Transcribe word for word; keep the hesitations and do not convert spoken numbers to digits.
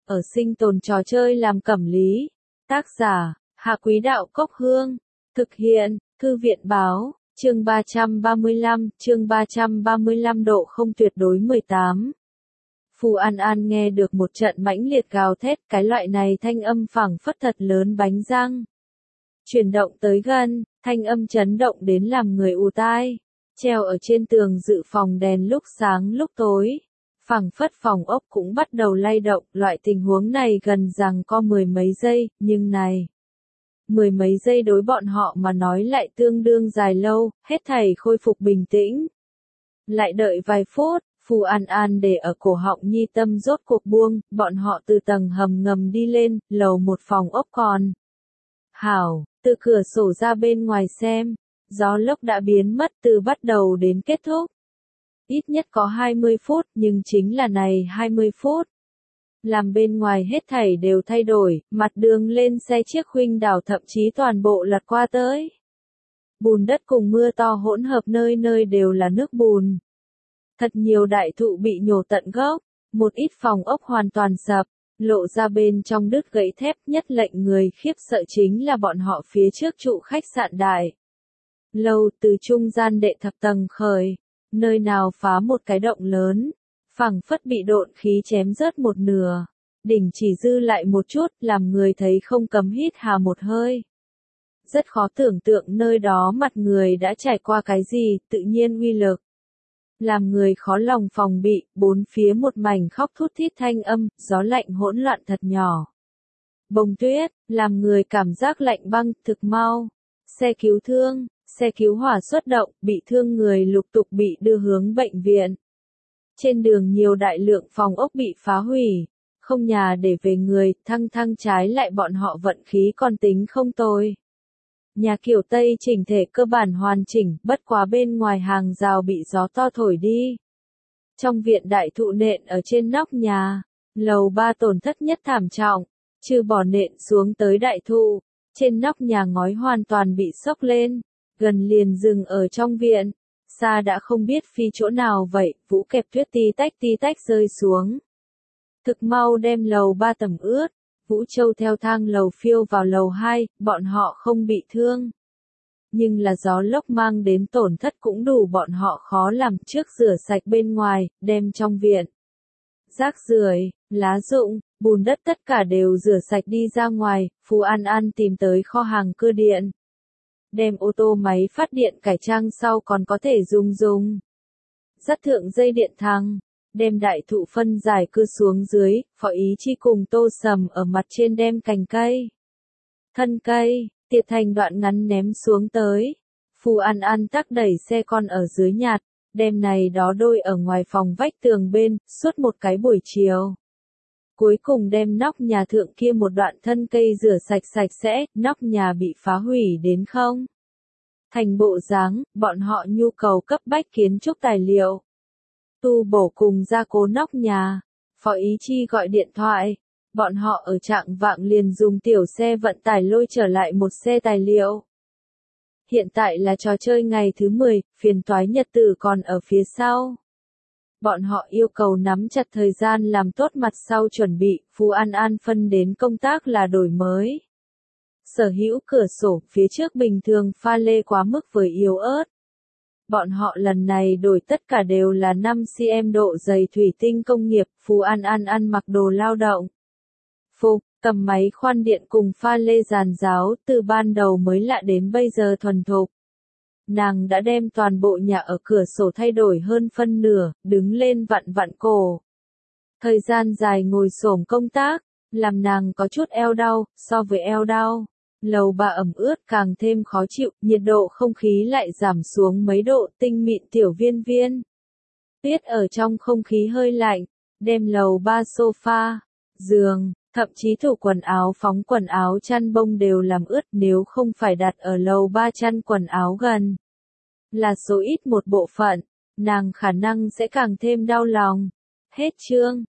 ở sinh tồn trò chơi làm cẩm lý. Tác giả, Hạ Quý Đạo Cốc Hương. Thực hiện, Thư viện Báo, chương ba trăm ba mươi lăm, chương ba trăm ba mươi lăm độ không tuyệt đối mười tám. Phù An An nghe được một trận mãnh liệt gào thét, cái loại này thanh âm phảng phất thật lớn bánh răng. Chuyển động tới gần, thanh âm chấn động đến làm người ù tai. Treo ở trên tường dự phòng đèn lúc sáng lúc tối. Phảng phất phòng ốc cũng bắt đầu lay động, loại tình huống này gần rằng có mười mấy giây, nhưng này. Mười mấy giây đối bọn họ mà nói lại tương đương dài lâu, hết thảy khôi phục bình tĩnh. Lại đợi vài phút, Phù An An để ở cổ họng nhi tâm rốt cuộc buông, bọn họ từ tầng hầm ngầm đi lên, lầu một phòng ốc còn. Hảo, từ cửa sổ ra bên ngoài xem, gió lốc đã biến mất từ bắt đầu đến kết thúc. Ít nhất có hai mươi phút, nhưng chính là này hai mươi phút. Làm bên ngoài hết thảy đều thay đổi, mặt đường lên xe chiếc huynh đảo thậm chí toàn bộ lật qua tới. Bùn đất cùng mưa to hỗn hợp nơi nơi đều là nước bùn. Thật nhiều đại thụ bị nhổ tận gốc, một ít phòng ốc hoàn toàn sập, lộ ra bên trong đứt gãy thép, nhất lệnh người khiếp sợ chính là bọn họ phía trước trụ khách sạn đại. Lầu từ trung gian đệ thập tầng khởi, nơi nào phá một cái động lớn, phẳng phất bị độn khí chém rớt một nửa, đỉnh chỉ dư lại một chút, làm người thấy không cấm hít hà một hơi. Rất khó tưởng tượng nơi đó mặt người đã trải qua cái gì, tự nhiên uy lực. Làm người khó lòng phòng bị, bốn phía một mảnh khóc thút thít thanh âm, gió lạnh hỗn loạn thật nhỏ. Bông tuyết, làm người cảm giác lạnh băng, thực mau. Xe cứu thương, xe cứu hỏa xuất động, bị thương người lục tục bị đưa hướng bệnh viện. Trên đường nhiều đại lượng phòng ốc bị phá hủy, không nhà để về người, thăng thăng trái lại bọn họ vận khí còn tính không tồi. Nhà kiểu Tây chỉnh thể cơ bản hoàn chỉnh, bất quá bên ngoài hàng rào bị gió to thổi đi. Trong viện đại thụ nện ở trên nóc nhà, lầu ba tổn thất nhất thảm trọng, trừ bỏ nện xuống tới đại thụ, trên nóc nhà ngói hoàn toàn bị xốc lên, gần liền dừng ở trong viện, xa đã không biết phi chỗ nào vậy, vũ kẹp tuyết ti tách ti tách rơi xuống. Thực mau đem lầu ba tầm ướt. Vũ Châu theo thang lầu phiêu vào lầu hai, bọn họ không bị thương. Nhưng là gió lốc mang đến tổn thất cũng đủ bọn họ khó làm, trước rửa sạch bên ngoài, đem trong viện. Rác rưởi, lá rụng, bùn đất tất cả đều rửa sạch đi ra ngoài, Phù An An tìm tới kho hàng cơ điện. Đem ô tô máy phát điện cải trang sau còn có thể dùng dùng. Dắt thượng dây điện thăng. Đem đại thụ phân giải cưa xuống dưới, Phó Ý Chi cùng Tô Sầm ở mặt trên đem cành cây. Thân cây, tiệt thành đoạn ngắn ném xuống tới. Phù An An tắc đẩy xe con ở dưới nhạt, đem này đó đôi ở ngoài phòng vách tường bên, suốt một cái buổi chiều. Cuối cùng đem nóc nhà thượng kia một đoạn thân cây rửa sạch sạch sẽ, nóc nhà bị phá hủy đến không. Thành bộ dáng, bọn họ nhu cầu cấp bách kiến trúc tài liệu. Tu bổ cùng gia cố nóc nhà, Phó Ý Chi gọi điện thoại, bọn họ ở trạng vạng liền dùng tiểu xe vận tải lôi trở lại một xe tài liệu. Hiện tại là trò chơi ngày thứ mười, phiền toái nhật tử còn ở phía sau. Bọn họ yêu cầu nắm chặt thời gian làm tốt mặt sau chuẩn bị, Phù An An phân đến công tác là đổi mới. Sở hữu cửa sổ phía trước bình thường pha lê quá mức với yếu ớt. Bọn họ lần này đổi tất cả đều là năm xăng-ti-mét độ dày thủy tinh công nghiệp, Phù An An ăn mặc đồ lao động. Phục, cầm máy khoan điện cùng pha lê giàn giáo, từ ban đầu mới lạ đến bây giờ thuần thục. Nàng đã đem toàn bộ nhà ở cửa sổ thay đổi hơn phân nửa, đứng lên vặn vặn cổ. Thời gian dài ngồi xổm công tác, làm nàng có chút eo đau, so với eo đau. Lầu ba ẩm ướt càng thêm khó chịu, nhiệt độ không khí lại giảm xuống mấy độ, tinh mịn tiểu viên viên. Tuyết ở trong không khí hơi lạnh, đem lầu ba sofa, giường, thậm chí tủ quần áo phóng quần áo chăn bông đều làm ướt, nếu không phải đặt ở lầu ba chăn quần áo gần. Là số ít một bộ phận, nàng khả năng sẽ càng thêm đau lòng. Hết chương.